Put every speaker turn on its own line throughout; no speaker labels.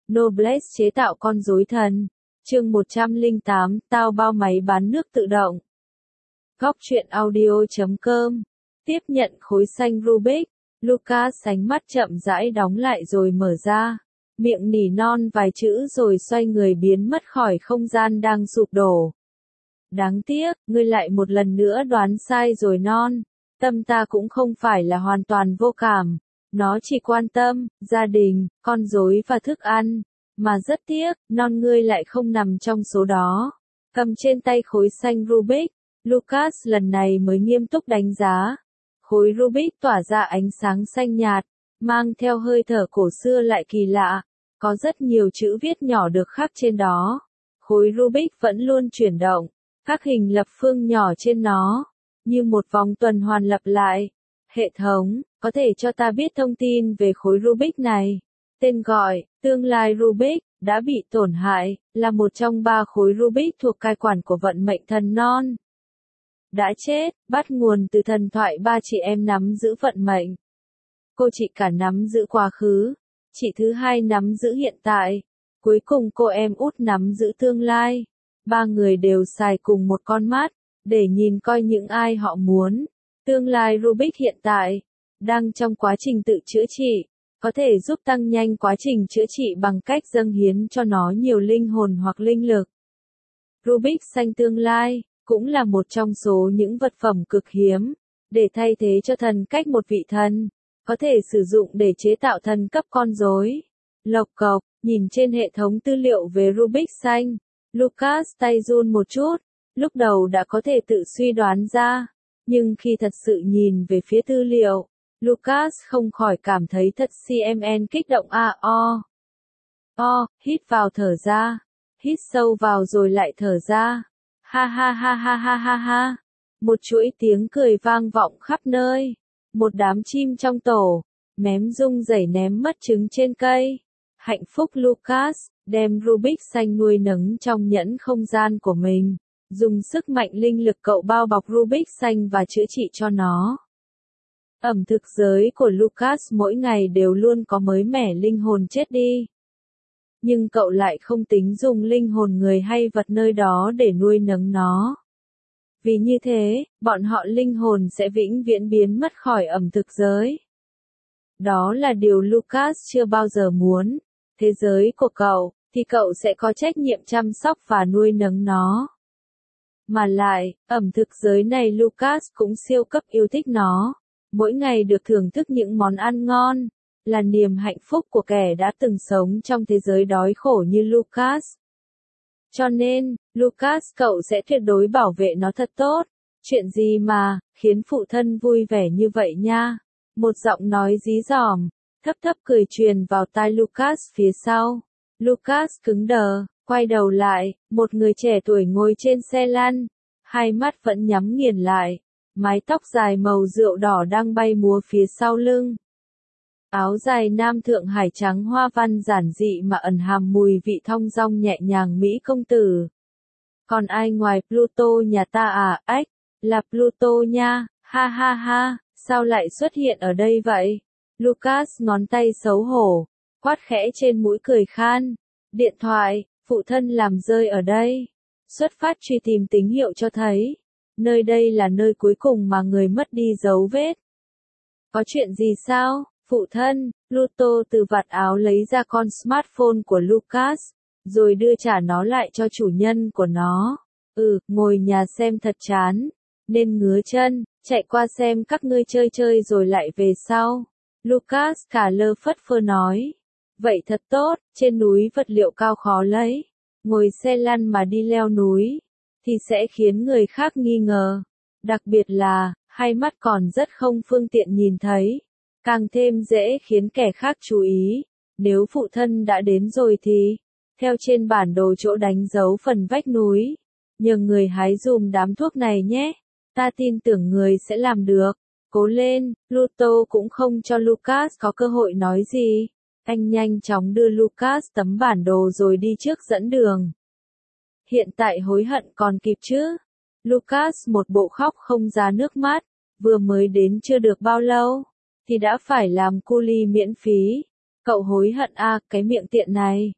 Noblesse chế tạo con rối thần. Chương 108, tao bao máy bán nước tự động. Góc truyện audio.com. Tiếp nhận khối xanh Rubik, Lucas ánh mắt chậm rãi đóng lại rồi mở ra. Miệng nỉ non vài chữ rồi xoay người biến mất khỏi không gian đang sụp đổ. Đáng tiếc, ngươi lại một lần nữa đoán sai rồi non. Tâm ta cũng không phải là hoàn toàn vô cảm. Nó chỉ quan tâm, gia đình, con rối và thức ăn. Mà rất tiếc, non ngươi lại không nằm trong số đó. Cầm trên tay khối xanh Rubik, Lucas lần này mới nghiêm túc đánh giá. Khối Rubik tỏa ra ánh sáng xanh nhạt, mang theo hơi thở cổ xưa lại kỳ lạ. Có rất nhiều chữ viết nhỏ được khắc trên đó. Khối Rubik vẫn luôn chuyển động, các hình lập phương nhỏ trên nó, như một vòng tuần hoàn lặp lại. Hệ thống, có thể cho ta biết thông tin về khối Rubik này. Tên gọi, tương lai Rubik, đã bị tổn hại, là một trong 3 khối Rubik thuộc cai quản của vận mệnh thần non. Đã chết, bắt nguồn từ thần thoại 3 chị em nắm giữ vận mệnh. Cô chị cả nắm giữ quá khứ, chị thứ hai nắm giữ hiện tại, cuối cùng cô em út nắm giữ tương lai. 3 người đều xài cùng một con mắt, để nhìn coi những ai họ muốn. Tương lai Rubik hiện tại, đang trong quá trình tự chữa trị, có thể giúp tăng nhanh quá trình chữa trị bằng cách dâng hiến cho nó nhiều linh hồn hoặc linh lực. Rubik xanh tương lai, cũng là một trong số những vật phẩm cực hiếm, để thay thế cho thần cách một vị thần, có thể sử dụng để chế tạo thần cấp con rối. Lộc cộc, nhìn trên hệ thống tư liệu về Rubik xanh, Lucas tay run một chút, lúc đầu đã có thể tự suy đoán ra, nhưng khi thật sự nhìn về phía tư liệu, Lucas không khỏi cảm thấy thật CMN kích động hít vào thở ra, hít sâu vào rồi lại thở ra, ha ha ha ha ha ha ha, một chuỗi tiếng cười vang vọng khắp nơi, một đám chim trong tổ, mém rung rẩy ném mất trứng trên cây, hạnh phúc Lucas, đem Rubik xanh nuôi nấng trong nhẫn không gian của mình, dùng sức mạnh linh lực cậu bao bọc Rubik xanh và chữa trị cho nó. Ẩm thực giới của Lucas mỗi ngày đều luôn có mới mẻ linh hồn chết đi. Nhưng cậu lại không tính dùng linh hồn người hay vật nơi đó để nuôi nấng nó. Vì như thế, bọn họ linh hồn sẽ vĩnh viễn biến mất khỏi ẩm thực giới. Đó là điều Lucas chưa bao giờ muốn. Thế giới của cậu, thì cậu sẽ có trách nhiệm chăm sóc và nuôi nấng nó. Mà lại, ẩm thực giới này Lucas cũng siêu cấp yêu thích nó. Mỗi ngày được thưởng thức những món ăn ngon, là niềm hạnh phúc của kẻ đã từng sống trong thế giới đói khổ như Lucas. Cho nên, Lucas cậu sẽ tuyệt đối bảo vệ nó thật tốt. Chuyện gì mà, khiến phụ thân vui vẻ như vậy nha. Một giọng nói dí dỏm, thấp thấp cười truyền vào tai Lucas phía sau. Lucas cứng đờ, quay đầu lại, một người trẻ tuổi ngồi trên xe lăn, hai mắt vẫn nhắm nghiền lại. Mái tóc dài màu rượu đỏ đang bay múa phía sau lưng. Áo dài nam Thượng Hải trắng hoa văn giản dị mà ẩn hàm mùi vị thong dong nhẹ nhàng Mỹ công tử. Còn ai ngoài Pluto nhà ta à, ách, là Pluto nha, ha ha ha, sao lại xuất hiện ở đây vậy? Lucas ngón tay xấu hổ, quát khẽ trên mũi cười khan. Điện thoại, phụ thân làm rơi ở đây. Xuất phát truy tìm tín hiệu cho thấy. Nơi đây là nơi cuối cùng mà người mất đi dấu vết. Có chuyện gì sao, phụ thân? Pluto từ vạt áo lấy ra con smartphone của Lucas, rồi đưa trả nó lại cho chủ nhân của nó. Ngồi nhà xem thật chán, nên ngứa chân, chạy qua xem các ngươi chơi rồi lại về sau. Lucas cả lơ phất phơ nói. Vậy thật tốt, trên núi vật liệu cao khó lấy. Ngồi xe lăn mà đi leo núi thì sẽ khiến người khác nghi ngờ. Đặc biệt là, hai mắt còn rất không phương tiện nhìn thấy. Càng thêm dễ khiến kẻ khác chú ý. Nếu phụ thân đã đến rồi thì, theo trên bản đồ chỗ đánh dấu phần vách núi, nhờ người hái dùm đám thuốc này nhé. Ta tin tưởng người sẽ làm được. Cố lên, Pluto cũng không cho Lucas có cơ hội nói gì. Anh nhanh chóng đưa Lucas tấm bản đồ rồi đi trước dẫn đường. Hiện tại hối hận còn kịp chứ? Lucas một bộ khóc không ra nước mắt, vừa mới đến chưa được bao lâu, thì đã phải làm cu li miễn phí. Cậu hối hận à, cái miệng tiện này.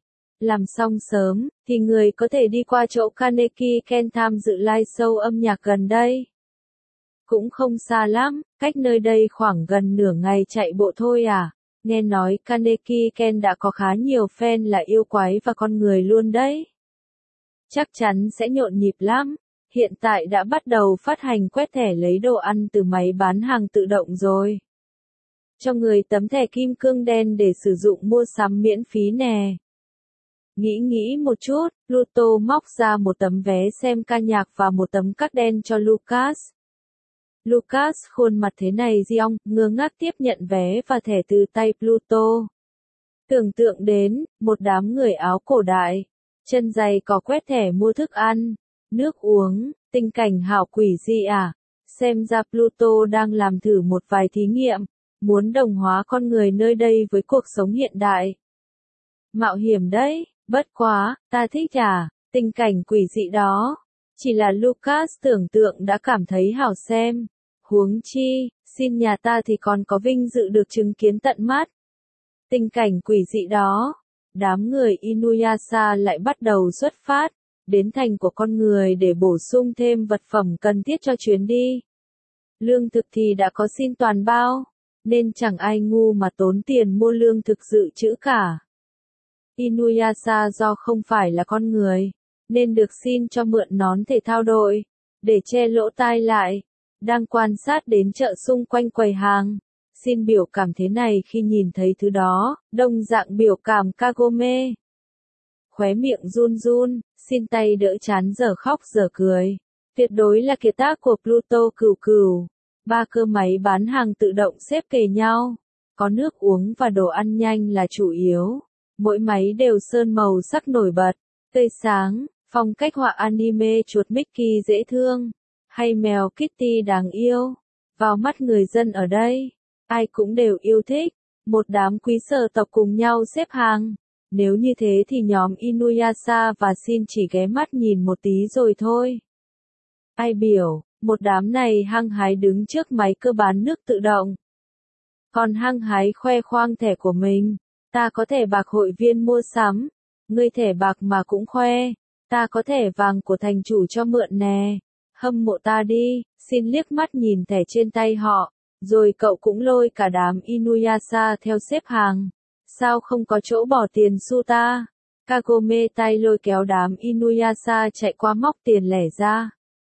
Làm xong sớm, thì người có thể đi qua chỗ Carnegie Ken tham dự live show âm nhạc gần đây. Cũng không xa lắm, cách nơi đây khoảng gần nửa ngày chạy bộ thôi à. Nghe nói Carnegie Ken đã có khá nhiều fan là yêu quái và con người luôn đấy. Chắc chắn sẽ nhộn nhịp lắm. Hiện tại đã bắt đầu phát hành quét thẻ lấy đồ ăn từ máy bán hàng tự động rồi. Cho người tấm thẻ kim cương đen để sử dụng mua sắm miễn phí nè. Nghĩ một chút, Pluto móc ra một tấm vé xem ca nhạc và một tấm card đen cho Lucas. Lucas khuôn mặt thế này giong, ngơ ngác tiếp nhận vé và thẻ từ tay Pluto. Tưởng tượng đến, một đám người áo cổ đại, chân giày có quét thẻ mua thức ăn, nước uống, tình cảnh hảo quỷ dị à? Xem ra Pluto đang làm thử một vài thí nghiệm, muốn đồng hóa con người nơi đây với cuộc sống hiện đại. Mạo hiểm đấy, bất quá, ta thích à, tình cảnh quỷ dị đó. Chỉ là Lucas tưởng tượng đã cảm thấy hảo xem. Huống chi, xin nhà ta thì còn có vinh dự được chứng kiến tận mắt. Tình cảnh quỷ dị đó, đám người Inuyasha lại bắt đầu xuất phát, đến thành của con người để bổ sung thêm vật phẩm cần thiết cho chuyến đi. Lương thực thì đã có xin toàn bao, nên chẳng ai ngu mà tốn tiền mua lương thực dự trữ cả. Inuyasha do không phải là con người, nên được xin cho mượn nón thể thao đội, để che lỗ tai lại. Đang quan sát đến chợ xung quanh quầy hàng. Xin biểu cảm thế này khi nhìn thấy thứ đó, đồng dạng biểu cảm Kagome. Khóe miệng run run, xin tay đỡ chán giờ khóc giờ cười. Tuyệt đối là kiệt tác của Pluto cừu cừu. 3 cơ máy bán hàng tự động xếp kề nhau. Có nước uống và đồ ăn nhanh là chủ yếu. Mỗi máy đều sơn màu sắc nổi bật, tươi sáng, phong cách họa anime chuột Mickey dễ thương. Hay mèo Kitty đáng yêu. Vào mắt người dân ở đây, ai cũng đều yêu thích. Một đám quý sở tộc cùng nhau xếp hàng. Nếu như thế thì nhóm Inuyasha và Shin chỉ ghé mắt nhìn một tí rồi thôi. Ai biểu, một đám này hăng hái đứng trước máy cơ bán nước tự động. Còn hăng hái khoe khoang thẻ của mình. Ta có thẻ bạc hội viên mua sắm. Ngươi thẻ bạc mà cũng khoe. Ta có thẻ vàng của thành chủ cho mượn nè. Hâm mộ ta đi, xin liếc mắt nhìn thẻ trên tay họ, rồi cậu cũng lôi cả đám Inuyasha theo xếp hàng. Sao không có chỗ bỏ tiền xu ta? Kagome tay lôi kéo đám Inuyasha chạy qua móc tiền lẻ ra.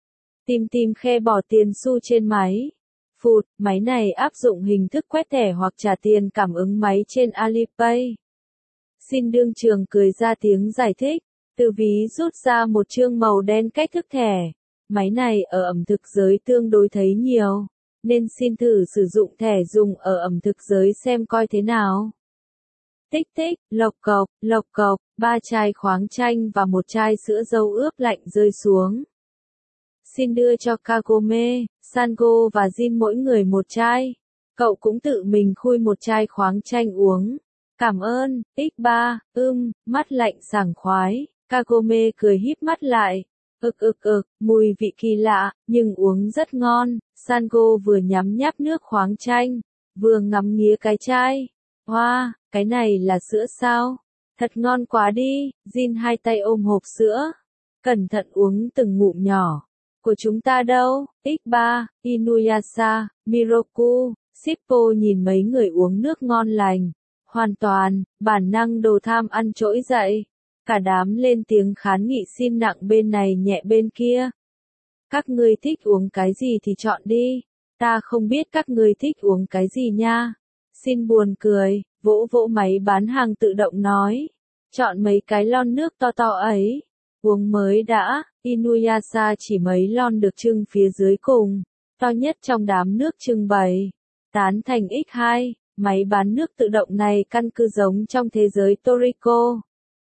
Tìm khe bỏ tiền xu trên máy. Phụt, máy này áp dụng hình thức quét thẻ hoặc trả tiền cảm ứng máy trên Alipay. Xin đương trường cười ra tiếng giải thích, từ ví rút ra một chương màu đen cách thức thẻ. Máy này ở ẩm thực giới tương đối thấy nhiều, nên xin thử sử dụng thẻ dùng ở ẩm thực giới xem coi thế nào. Tích tích, lộc cộc, 3 chai khoáng chanh và 1 chai sữa dâu ướp lạnh rơi xuống. Xin đưa cho Kagome, Sango và Jin mỗi người 1 chai. Cậu cũng tự mình khui 1 chai khoáng chanh uống. Cảm ơn, X3, mắt lạnh sảng khoái. Kagome cười híp mắt lại. Mùi vị kỳ lạ, nhưng uống rất ngon. Sango vừa nhắm nháp nước khoáng chanh, vừa ngắm nghía cái chai. Wow, cái này là sữa sao? Thật ngon quá đi. Jin hai tay ôm hộp sữa. Cẩn thận uống từng ngụm nhỏ. Của chúng ta đâu? X3, Inuyasha, Miroku, Shippo nhìn mấy người uống nước ngon lành. Hoàn toàn, bản năng đồ tham ăn trỗi dậy. Cả đám lên tiếng kháng nghị xin nặng bên này nhẹ bên kia. Các ngươi thích uống cái gì thì chọn đi. Ta không biết các ngươi thích uống cái gì nha. Xin buồn cười, vỗ vỗ máy bán hàng tự động nói. Chọn mấy cái lon nước to to ấy. Uống mới đã, Inuyasha chỉ mấy lon được trưng phía dưới cùng. To nhất trong đám nước trưng bày. Tán thành X2, máy bán nước tự động này căn cứ giống trong thế giới Toriko.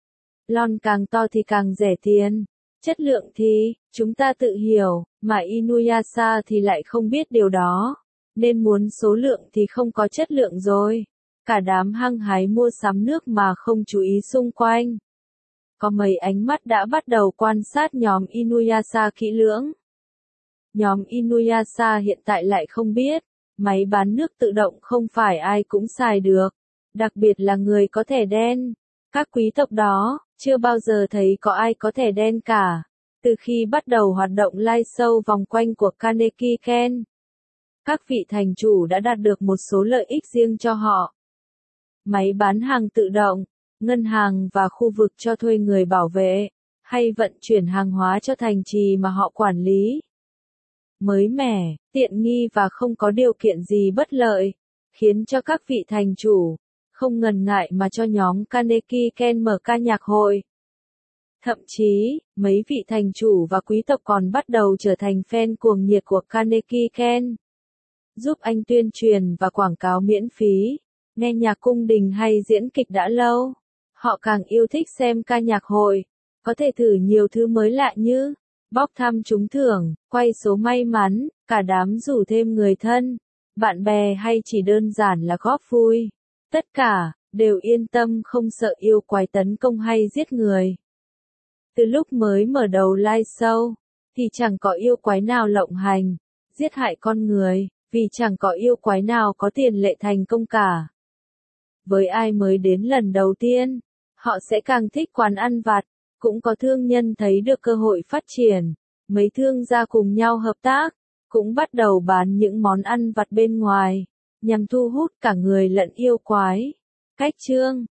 Lon càng to thì càng rẻ tiền. Chất lượng thì, chúng ta tự hiểu, mà Inuyasha thì lại không biết điều đó. Nên muốn số lượng thì không có chất lượng rồi. Cả đám hăng hái mua sắm nước mà không chú ý xung quanh. Có mấy ánh mắt đã bắt đầu quan sát nhóm Inuyasha kỹ lưỡng. Nhóm Inuyasha hiện tại lại không biết, máy bán nước tự động không phải ai cũng xài được. Đặc biệt là người có thẻ đen. Các quý tộc đó, Chưa bao giờ thấy có ai có thẻ đen cả. Từ khi bắt đầu hoạt động live show vòng quanh của Carnegie Ken, các vị thành chủ đã đạt được một số lợi ích riêng cho họ. Máy bán hàng tự động, ngân hàng và khu vực cho thuê người bảo vệ, hay vận chuyển hàng hóa cho thành trì mà họ quản lý. Mới mẻ, tiện nghi và không có điều kiện gì bất lợi, khiến cho các vị thành chủ không ngần ngại mà cho nhóm Carnegie Ken mở ca nhạc hội. Thậm chí, mấy vị thành chủ và quý tộc còn bắt đầu trở thành fan cuồng nhiệt của Carnegie Ken, giúp anh tuyên truyền và quảng cáo miễn phí, nghe nhạc cung đình hay diễn kịch đã lâu. Họ càng yêu thích xem ca nhạc hội, có thể thử nhiều thứ mới lạ như bốc thăm trúng thưởng, quay số may mắn, cả đám rủ thêm người thân, bạn bè hay chỉ đơn giản là góp vui. Tất cả đều yên tâm không sợ yêu quái tấn công hay giết người. Từ lúc mới mở đầu live show, thì chẳng có yêu quái nào lộng hành, giết hại con người, vì chẳng có yêu quái nào có tiền lệ thành công cả. Với ai mới đến lần đầu tiên, họ sẽ càng thích quán ăn vặt, cũng có thương nhân thấy được cơ hội phát triển, mấy thương gia cùng nhau hợp tác, cũng bắt đầu bán những món ăn vặt bên ngoài, nhằm thu hút cả người lẫn yêu quái. Cách chương